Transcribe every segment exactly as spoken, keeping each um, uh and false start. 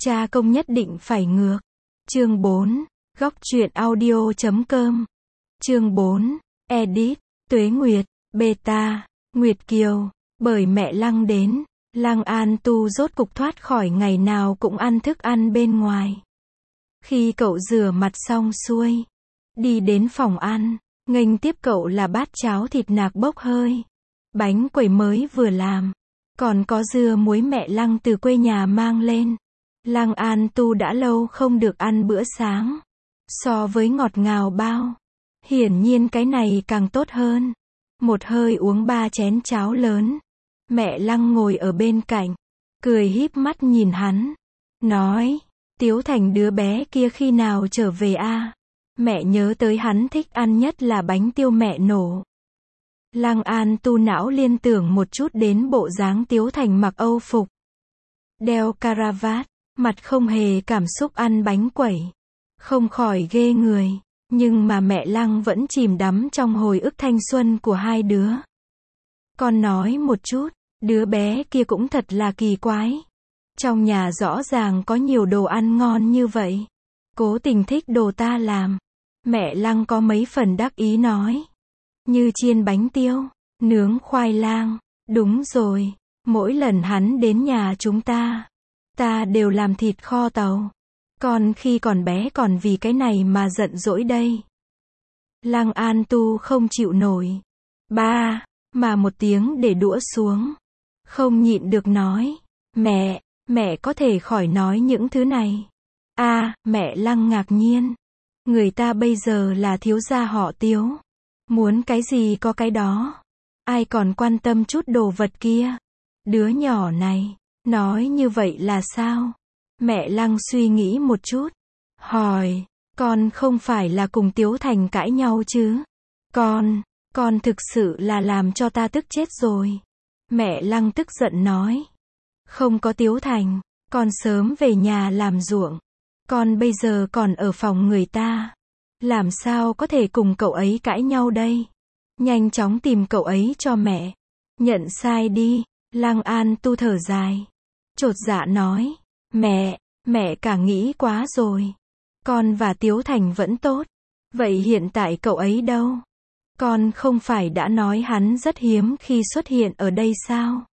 Cha công nhất định phải ngược. Chương bốn. Góc truyện audio chấm com. Chương bốn. Edit. Tuế Nguyệt. Beta. Nguyệt Kiều. Bởi mẹ Lăng đến, Lăng An Tu rốt cục thoát khỏi ngày nào cũng ăn thức ăn bên ngoài. Khi cậu rửa mặt xong xuôi, đi đến phòng ăn, nghênh tiếp cậu là bát cháo thịt nạc bốc hơi, bánh quẩy mới vừa làm, còn có dưa muối mẹ Lăng từ quê nhà mang lên. Lăng An Tu đã lâu không được ăn bữa sáng. So với ngọt ngào bao, hiển nhiên cái này càng tốt hơn. Một hơi uống ba chén cháo lớn. Mẹ Lăng ngồi ở bên cạnh, cười híp mắt nhìn hắn, nói, Tiếu Thành đứa bé kia khi nào trở về a? Mẹ nhớ tới hắn thích ăn nhất là bánh tiêu mẹ nổ. Lăng An Tu não liên tưởng một chút đến bộ dáng Tiếu Thành mặc âu phục, đeo caravat, mặt không hề cảm xúc ăn bánh quẩy, không khỏi ghê người, nhưng mà mẹ Lăng vẫn chìm đắm trong hồi ức thanh xuân của hai đứa. Con nói một chút, đứa bé kia cũng thật là kỳ quái. Trong nhà rõ ràng có nhiều đồ ăn ngon như vậy, cố tình thích đồ ta làm. Mẹ Lăng có mấy phần đắc ý nói, như chiên bánh tiêu, nướng khoai lang. Đúng rồi, mỗi lần hắn đến nhà chúng ta, ta đều làm thịt kho tàu. Còn khi còn bé còn vì cái này mà giận dỗi đây. Lăng An Tu không chịu nổi. Ba, mà một tiếng để đũa xuống. Không nhịn được nói, mẹ, mẹ có thể khỏi nói những thứ này. A, à, mẹ Lăng ngạc nhiên. Người ta bây giờ là thiếu gia họ Tiếu. Muốn cái gì có cái đó. Ai còn quan tâm chút đồ vật kia. Đứa nhỏ này, nói như vậy là sao? Mẹ Lăng suy nghĩ một chút. Hỏi, con không phải là cùng Tiếu Thành cãi nhau chứ? Con, con thực sự là làm cho ta tức chết rồi. Mẹ Lăng tức giận nói. Không có Tiếu Thành, con sớm về nhà làm ruộng. Con bây giờ còn ở phòng người ta. Làm sao có thể cùng cậu ấy cãi nhau đây? Nhanh chóng tìm cậu ấy cho mẹ. Nhận sai đi. Lăng An Tu thở dài, chột dạ nói. Mẹ, mẹ cả nghĩ quá rồi. Con và Tiếu Thành vẫn tốt. Vậy hiện tại cậu ấy đâu? Con không phải đã nói hắn rất hiếm khi xuất hiện ở đây sao?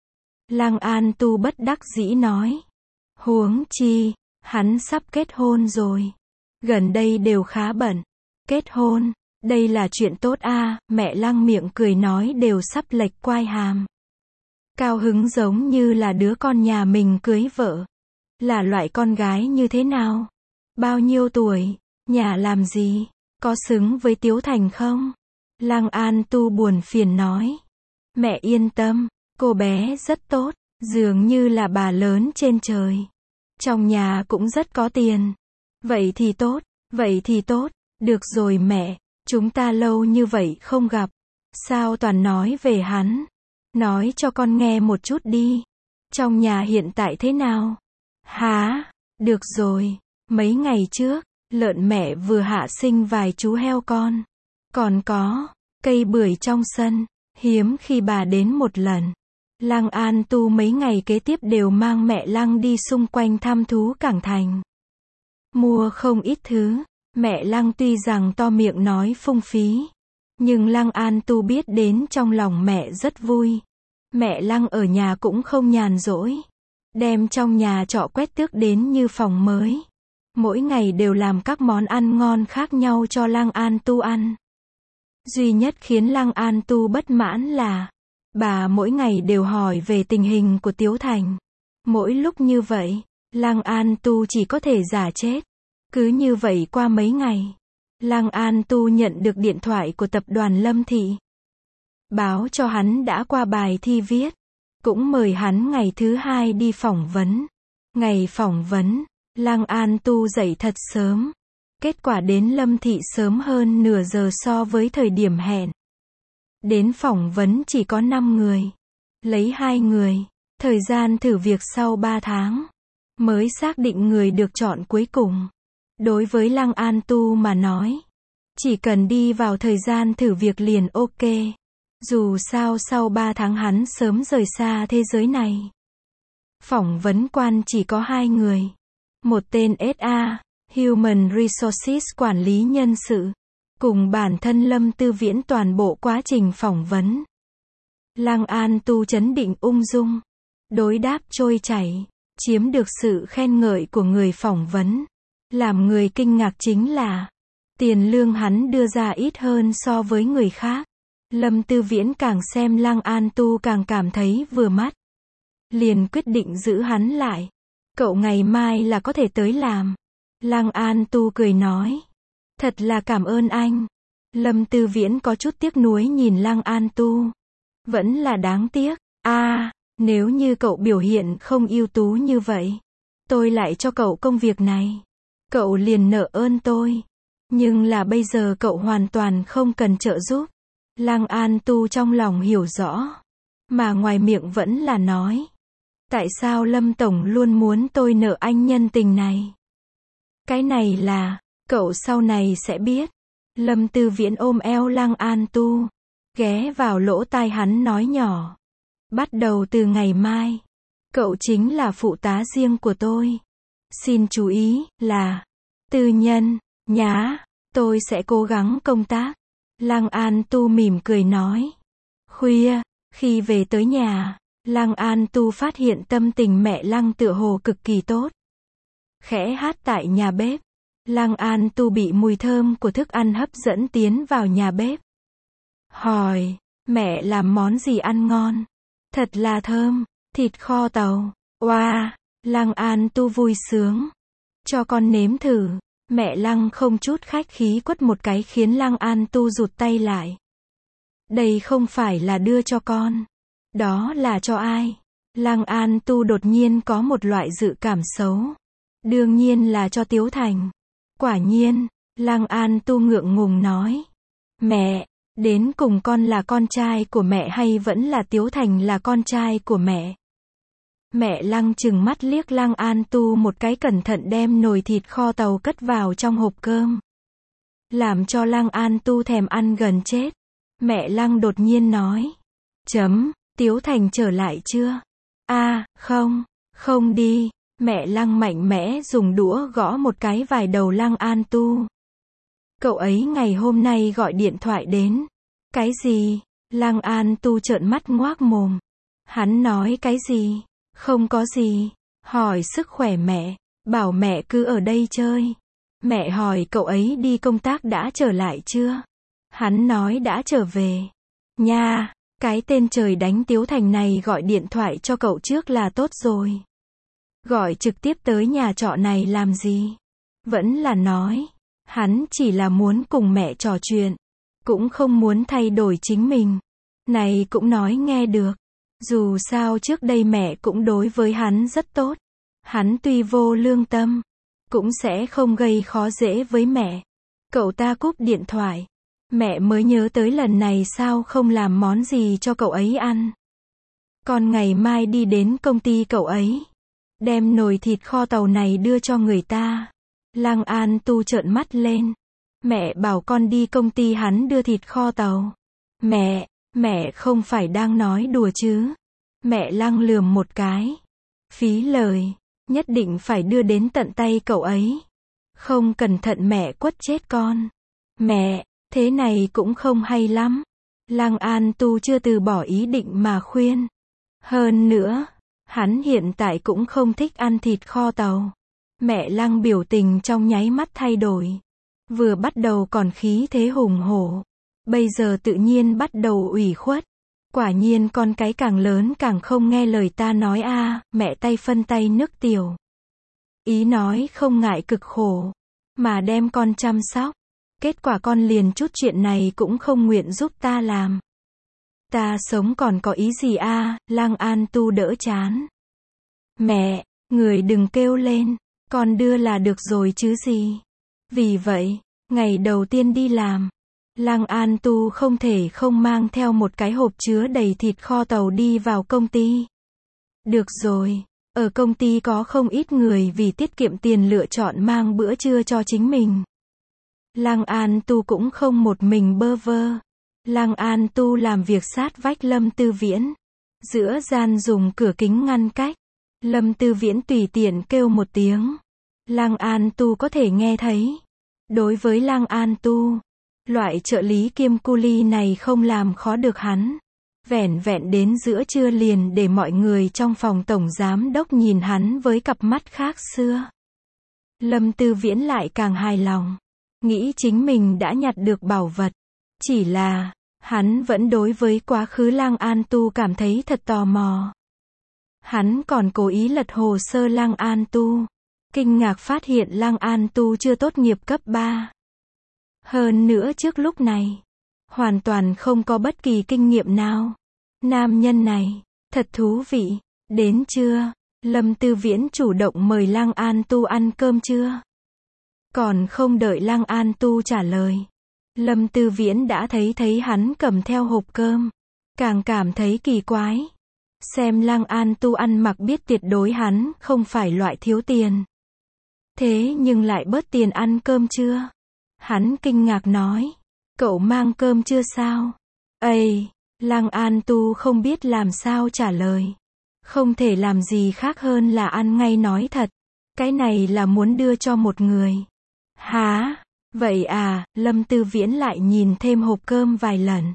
Lăng An Tu bất đắc dĩ nói. Huống chi, hắn sắp kết hôn rồi. Gần đây đều khá bận. Kết hôn, đây là chuyện tốt a. À, mẹ Lăng miệng cười nói đều sắp lệch quai hàm. Cao hứng giống như là đứa con nhà mình cưới vợ. Là loại con gái như thế nào? Bao nhiêu tuổi? Nhà làm gì? Có xứng với Tiếu Thành không? Lăng An Tu buồn phiền nói. Mẹ yên tâm, cô bé rất tốt, dường như là bà lớn trên trời. Trong nhà cũng rất có tiền. Vậy thì tốt, vậy thì tốt, được rồi mẹ, chúng ta lâu như vậy không gặp. Sao toàn nói về hắn? Nói cho con nghe một chút đi. Trong nhà hiện tại thế nào? Hả? Được rồi, mấy ngày trước, lợn mẹ vừa hạ sinh vài chú heo con. Còn có, cây bưởi trong sân, hiếm khi bà đến một lần. Lăng An Tu mấy ngày kế tiếp đều mang mẹ Lăng đi xung quanh thăm thú Cảng Thành. Mua không ít thứ, mẹ Lăng tuy rằng to miệng nói phung phí. Nhưng Lăng An Tu biết đến trong lòng mẹ rất vui. Mẹ Lăng ở nhà cũng không nhàn rỗi. Đem trong nhà trọ quét tước đến như phòng mới. Mỗi ngày đều làm các món ăn ngon khác nhau cho Lăng An Tu ăn. Duy nhất khiến Lăng An Tu bất mãn là, bà mỗi ngày đều hỏi về tình hình của Tiếu Thành. Mỗi lúc như vậy, Lăng An Tu chỉ có thể giả chết. Cứ như vậy qua mấy ngày, Lăng An Tu nhận được điện thoại của tập đoàn Lâm Thị. Báo cho hắn đã qua bài thi viết. Cũng mời hắn ngày thứ hai đi phỏng vấn. Ngày phỏng vấn, Lăng An Tu dậy thật sớm. Kết quả đến Lâm Thị sớm hơn nửa giờ so với thời điểm hẹn. Đến phỏng vấn chỉ có năm người. Lấy hai người. Thời gian thử việc sau ba tháng. Mới xác định người được chọn cuối cùng. Đối với Lăng An Tu mà nói, chỉ cần đi vào thời gian thử việc liền ok. Dù sao sau ba tháng hắn sớm rời xa thế giới này. Phỏng vấn quan chỉ có hai người. một tên ét a, Human Resources quản lý nhân sự, cùng bản thân Lâm Tư Viễn toàn bộ quá trình phỏng vấn. Lăng An Tu trấn định ung dung, đối đáp trôi chảy, chiếm được sự khen ngợi của người phỏng vấn. Làm người kinh ngạc chính là, tiền lương hắn đưa ra ít hơn so với người khác. Lâm Tư Viễn càng xem Lăng An Tu càng cảm thấy vừa mắt. Liền quyết định giữ hắn lại. Cậu ngày mai là có thể tới làm. Lăng An Tu cười nói. Thật là cảm ơn anh. Lâm Tư Viễn có chút tiếc nuối nhìn Lăng An Tu. Vẫn là đáng tiếc. a à, nếu như cậu biểu hiện không ưu tú như vậy, tôi lại cho cậu công việc này. Cậu liền nợ ơn tôi. Nhưng là bây giờ cậu hoàn toàn không cần trợ giúp. Lăng An Tu trong lòng hiểu rõ. Mà ngoài miệng vẫn là nói. Tại sao Lâm Tổng luôn muốn tôi nợ anh nhân tình này? Cái này là, cậu sau này sẽ biết. Lâm Tư Viễn ôm eo Lăng An Tu, ghé vào lỗ tai hắn nói nhỏ. Bắt đầu từ ngày mai, cậu chính là phụ tá riêng của tôi. Xin chú ý, là tư nhân, nhá, tôi sẽ cố gắng công tác. Lăng An Tu mỉm cười nói. Khuya, khi về tới nhà, Lăng An Tu phát hiện tâm tình mẹ Lăng tựa hồ cực kỳ tốt. Khẽ hát tại nhà bếp. Lăng An Tu bị mùi thơm của thức ăn hấp dẫn tiến vào nhà bếp. Hỏi, mẹ làm món gì ăn ngon? Thật là thơm, thịt kho tàu. Wow, Lăng An Tu vui sướng. Cho con nếm thử. Mẹ Lăng không chút khách khí quất một cái khiến Lăng An Tu rụt tay lại. Đây không phải là đưa cho con. Đó là cho ai? Lăng An Tu đột nhiên có một loại dự cảm xấu. Đương nhiên là cho Tiếu Thành. Quả nhiên, Lăng An Tu ngượng ngùng nói. Mẹ, đến cùng con là con trai của mẹ hay vẫn là Tiếu Thành là con trai của mẹ? Mẹ Lăng trừng mắt liếc Lăng An Tu một cái cẩn thận đem nồi thịt kho tàu cất vào trong hộp cơm. Làm cho Lăng An Tu thèm ăn gần chết. Mẹ Lăng đột nhiên nói. Chấm, Tiếu Thành trở lại chưa? a à, không, không đi. Mẹ Lăng mạnh mẽ dùng đũa gõ một cái vài đầu Lăng An Tu. Cậu ấy ngày hôm nay gọi điện thoại đến. Cái gì? Lăng An Tu trợn mắt ngoác mồm. Hắn nói cái gì? Không có gì. Hỏi sức khỏe mẹ. Bảo mẹ cứ ở đây chơi. Mẹ hỏi cậu ấy đi công tác đã trở lại chưa? Hắn nói đã trở về. Nha, cái tên trời đánh Tiếu Thành này gọi điện thoại cho cậu trước là tốt rồi. Gọi trực tiếp tới nhà trọ này làm gì? Vẫn là nói. Hắn chỉ là muốn cùng mẹ trò chuyện. Cũng không muốn thay đổi chính mình. Này cũng nói nghe được. Dù sao trước đây mẹ cũng đối với hắn rất tốt. Hắn tuy vô lương tâm, cũng sẽ không gây khó dễ với mẹ. Cậu ta cúp điện thoại. Mẹ mới nhớ tới lần này sao không làm món gì cho cậu ấy ăn. Còn ngày mai đi đến công ty cậu ấy. Đem nồi thịt kho tàu này đưa cho người ta. Lăng An Tu trợn mắt lên. Mẹ bảo con đi công ty hắn đưa thịt kho tàu. Mẹ, mẹ không phải đang nói đùa chứ. Mẹ Lăng lườm một cái. Phí lời, nhất định phải đưa đến tận tay cậu ấy. Không cẩn thận mẹ quất chết con. Mẹ, thế này cũng không hay lắm. Lăng An Tu chưa từ bỏ ý định mà khuyên. Hơn nữa, hắn hiện tại cũng không thích ăn thịt kho tàu. Mẹ Lăng biểu tình trong nháy mắt thay đổi. Vừa bắt đầu còn khí thế hùng hổ. Bây giờ tự nhiên bắt đầu ủy khuất. Quả nhiên con cái càng lớn càng không nghe lời ta nói a à, mẹ tay phân tay nước tiểu. Ý nói không ngại cực khổ. Mà đem con chăm sóc. Kết quả con liền chút chuyện này cũng không nguyện giúp ta làm. Ta sống còn có ý gì a à, Lăng An Tu đỡ chán. Mẹ, người đừng kêu lên. Con đưa là được rồi chứ gì. Vì vậy, ngày đầu tiên đi làm, Lăng An Tu không thể không mang theo một cái hộp chứa đầy thịt kho tàu đi vào công ty. Được rồi, ở công ty có không ít người vì tiết kiệm tiền lựa chọn mang bữa trưa cho chính mình. Lăng An Tu cũng không một mình bơ vơ. Lăng An Tu làm việc sát vách Lâm Tư Viễn. Giữa gian dùng cửa kính ngăn cách. Lâm Tư Viễn tùy tiện kêu một tiếng. Lăng An Tu có thể nghe thấy. Đối với Lăng An Tu, loại trợ lý kiêm cu li này không làm khó được hắn. Vẻn vẹn đến giữa trưa liền để mọi người trong phòng tổng giám đốc nhìn hắn với cặp mắt khác xưa. Lâm Tư Viễn lại càng hài lòng. Nghĩ chính mình đã nhặt được bảo vật. Chỉ là, hắn vẫn đối với quá khứ Lăng An Tu cảm thấy thật tò mò. Hắn còn cố ý lật hồ sơ Lăng An Tu. Kinh ngạc phát hiện Lăng An Tu chưa tốt nghiệp cấp ba. Hơn nữa trước lúc này, hoàn toàn không có bất kỳ kinh nghiệm nào. Nam nhân này, thật thú vị. Đến trưa, Lâm Tư Viễn chủ động mời Lăng An Tu ăn cơm trưa. Còn không đợi Lăng An Tu trả lời, Lâm Tư Viễn đã thấy thấy hắn cầm theo hộp cơm. Càng cảm thấy kỳ quái. Xem Lăng An Tu ăn mặc biết tuyệt đối hắn không phải loại thiếu tiền. Thế nhưng lại bớt tiền ăn cơm trưa. Hắn kinh ngạc nói, cậu mang cơm trưa sao? Ây, Lăng An Tu không biết làm sao trả lời. Không thể làm gì khác hơn là ăn ngay nói thật. Cái này là muốn đưa cho một người. Hả? Vậy à, Lâm Tư Viễn lại nhìn thêm hộp cơm vài lần.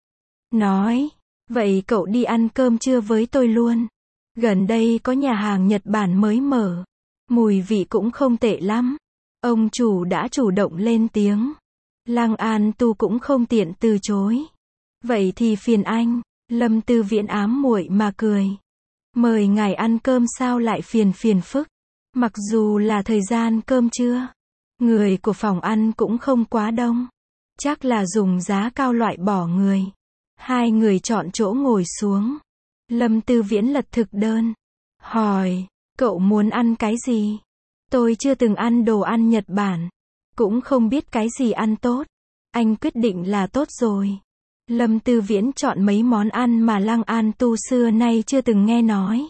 Nói, vậy cậu đi ăn cơm trưa với tôi luôn. Gần đây có nhà hàng Nhật Bản mới mở. Mùi vị cũng không tệ lắm. Ông chủ đã chủ động lên tiếng. Lăng An Tu cũng không tiện từ chối. Vậy thì phiền anh. Lâm Tư Viễn ám muội mà cười. Mời ngài ăn cơm sao lại phiền phiền phức. Mặc dù là thời gian cơm trưa, người của phòng ăn cũng không quá đông. Chắc là dùng giá cao loại bỏ người. Hai người chọn chỗ ngồi xuống. Lâm Tư Viễn lật thực đơn. Hỏi, cậu muốn ăn cái gì? Tôi chưa từng ăn đồ ăn Nhật Bản. Cũng không biết cái gì ăn tốt. Anh quyết định là tốt rồi. Lâm Tư Viễn chọn mấy món ăn mà Lăng An Tu xưa nay chưa từng nghe nói.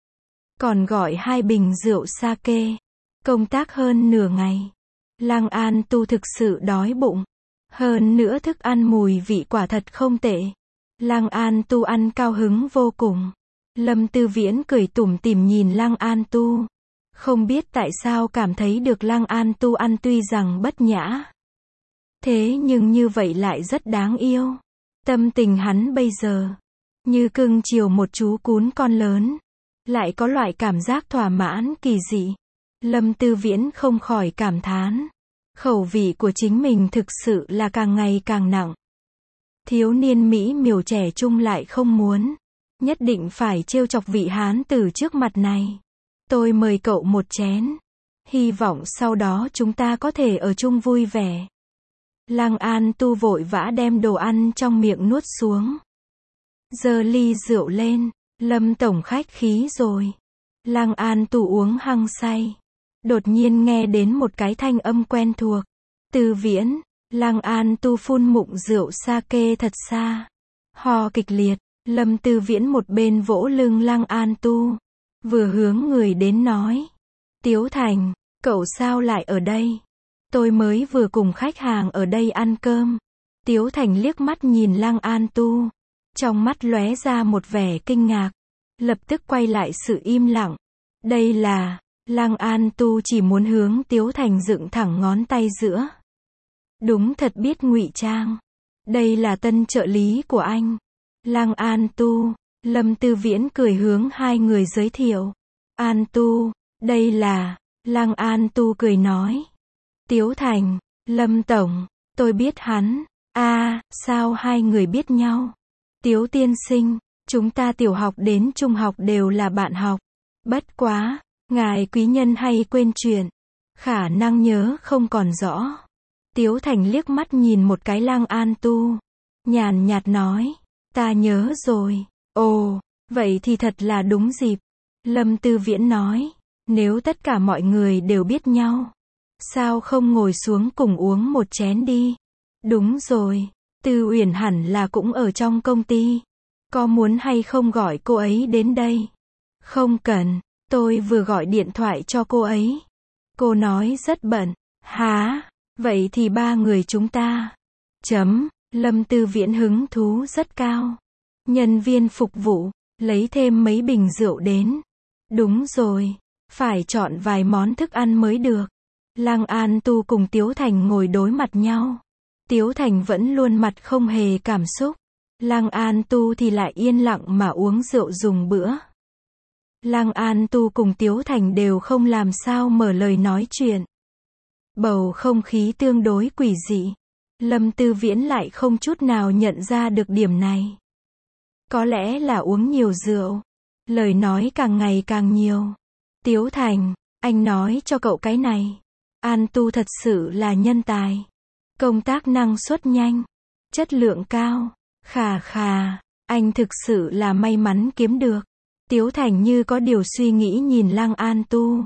Còn gọi hai bình rượu sake. Công tác hơn nửa ngày. Lăng An Tu thực sự đói bụng. Hơn nữa thức ăn mùi vị quả thật không tệ. Lăng An Tu ăn cao hứng vô cùng. Lâm Tư Viễn cười tủm tỉm nhìn Lăng An Tu. Không biết tại sao cảm thấy được Lăng An Tu ăn tuy rằng bất nhã. Thế nhưng như vậy lại rất đáng yêu. Tâm tình hắn bây giờ, như cưng chiều một chú cún con lớn. Lại có loại cảm giác thỏa mãn kỳ dị. Lâm Tư Viễn không khỏi cảm thán. Khẩu vị của chính mình thực sự là càng ngày càng nặng. Thiếu niên Mỹ miều trẻ trung lại không muốn. Nhất định phải trêu chọc vị hán tử trước mặt này. Tôi mời cậu một chén. Hy vọng sau đó chúng ta có thể ở chung vui vẻ. Lăng An Tu vội vã đem đồ ăn trong miệng nuốt xuống. Giơ ly rượu lên. Lâm tổng khách khí rồi. Lăng An Tu uống hăng say. Đột nhiên nghe đến một cái thanh âm quen thuộc. Tư Viễn. Lăng An Tu phun mụn rượu sake thật xa. Ho kịch liệt. Lâm Tư Viễn một bên vỗ lưng Lăng An Tu. Vừa hướng người đến nói. Tiếu Thành, cậu sao lại ở đây? Tôi mới vừa cùng khách hàng ở đây ăn cơm. Tiếu Thành liếc mắt nhìn Lăng An Tu. Trong mắt lóe ra một vẻ kinh ngạc. Lập tức quay lại sự im lặng. Đây là... Lăng An Tu chỉ muốn hướng Tiếu Thành dựng thẳng ngón tay giữa. Đúng thật biết ngụy trang. Đây là tân trợ lý của anh. Lăng An Tu. Lâm Tư Viễn cười hướng hai người giới thiệu. An Tu. Đây là... Lăng An Tu cười nói. Tiếu Thành. Lâm Tổng. Tôi biết hắn. A, à, sao hai người biết nhau? Tiếu tiên sinh. Chúng ta tiểu học đến trung học đều là bạn học. Bất quá. Ngài quý nhân hay quên chuyện. Khả năng nhớ không còn rõ. Tiếu Thành liếc mắt nhìn một cái Lăng An Tu. Nhàn nhạt nói. Ta nhớ rồi. Ồ, vậy thì thật là đúng dịp. Lâm Tư Viễn nói. Nếu tất cả mọi người đều biết nhau. Sao không ngồi xuống cùng uống một chén đi? Đúng rồi. Tư Uyển hẳn là cũng ở trong công ty. Có muốn hay không gọi cô ấy đến đây? Không cần. Tôi vừa gọi điện thoại cho cô ấy. Cô nói rất bận. Hả? Vậy thì ba người chúng ta. Chấm. Lâm Tư Viễn hứng thú rất cao. Nhân viên phục vụ. Lấy thêm mấy bình rượu đến. Đúng rồi. Phải chọn vài món thức ăn mới được. Lăng An Tu cùng Tiếu Thành ngồi đối mặt nhau. Tiếu Thành vẫn luôn mặt không hề cảm xúc. Lăng An Tu thì lại yên lặng mà uống rượu dùng bữa. Lăng An Tu cùng Tiếu Thành đều không làm sao mở lời nói chuyện. Bầu không khí tương đối quỷ dị. Lâm Tư Viễn lại không chút nào nhận ra được điểm này. Có lẽ là uống nhiều rượu. Lời nói càng ngày càng nhiều. Tiếu Thành, anh nói cho cậu cái này. An Tu thật sự là nhân tài. Công tác năng suất nhanh. Chất lượng cao. Khà khà, anh thực sự là may mắn kiếm được. Tiếu Thành như có điều suy nghĩ nhìn Lăng An Tu.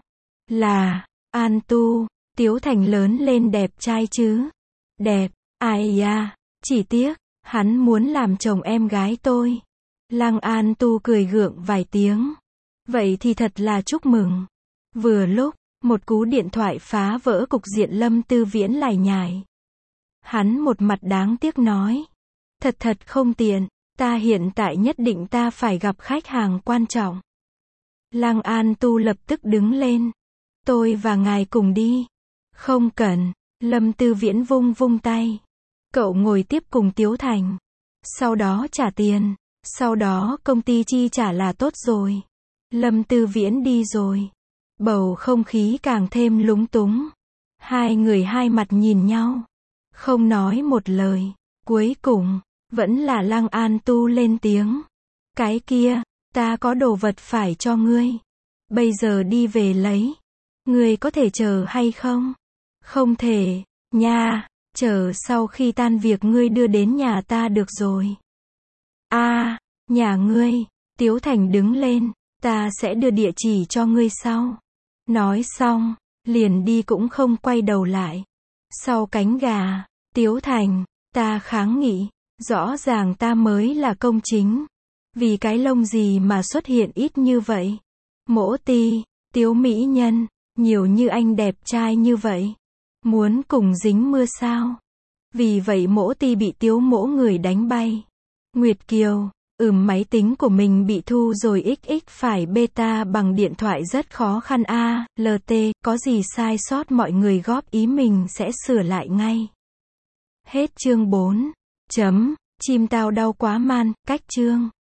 Là, An Tu, Tiếu Thành lớn lên đẹp trai chứ? Đẹp, ai da, chỉ tiếc, hắn muốn làm chồng em gái tôi. Lăng An Tu cười gượng vài tiếng. Vậy thì thật là chúc mừng. Vừa lúc, một cú điện thoại phá vỡ cục diện Lâm Tư Viễn lải nhải. Hắn một mặt đáng tiếc nói. Thật thật không tiện, ta hiện tại nhất định ta phải gặp khách hàng quan trọng. Lăng An Tu lập tức đứng lên. Tôi và ngài cùng đi. Không cần, Lâm Tư Viễn vung vung tay. Cậu ngồi tiếp cùng Tiếu Thành. Sau đó trả tiền, sau đó công ty chi trả là tốt rồi. Lâm Tư Viễn đi rồi. Bầu không khí càng thêm lúng túng. Hai người hai mặt nhìn nhau. Không nói một lời. Cuối cùng, vẫn là Lăng An Tu lên tiếng. Cái kia, ta có đồ vật phải cho ngươi. Bây giờ đi về lấy. Ngươi có thể chờ hay không? Không thể, nha, chờ sau khi tan việc ngươi đưa đến nhà ta được rồi. A, à, nhà ngươi. Tiếu Thành đứng lên, ta sẽ đưa địa chỉ cho ngươi sau. Nói xong, liền đi cũng không quay đầu lại. Sau cánh gà, Tiếu Thành, ta kháng nghị. Rõ ràng ta mới là công chính. Vì cái lông gì mà xuất hiện ít như vậy? Mỗ Ti, Tiếu mỹ nhân, nhiều như anh đẹp trai như vậy. Muốn cùng dính mưa sao? Vì vậy Mỗ Ti bị Tiếu mỗ người đánh bay. Nguyệt Kiều, ừm máy tính của mình bị thu rồi xx phải beta bằng điện thoại rất khó khăn a, lờ tê, có gì sai sót mọi người góp ý mình sẽ sửa lại ngay. Hết chương bốn. Chấm, chim tao đau quá man, cách chương.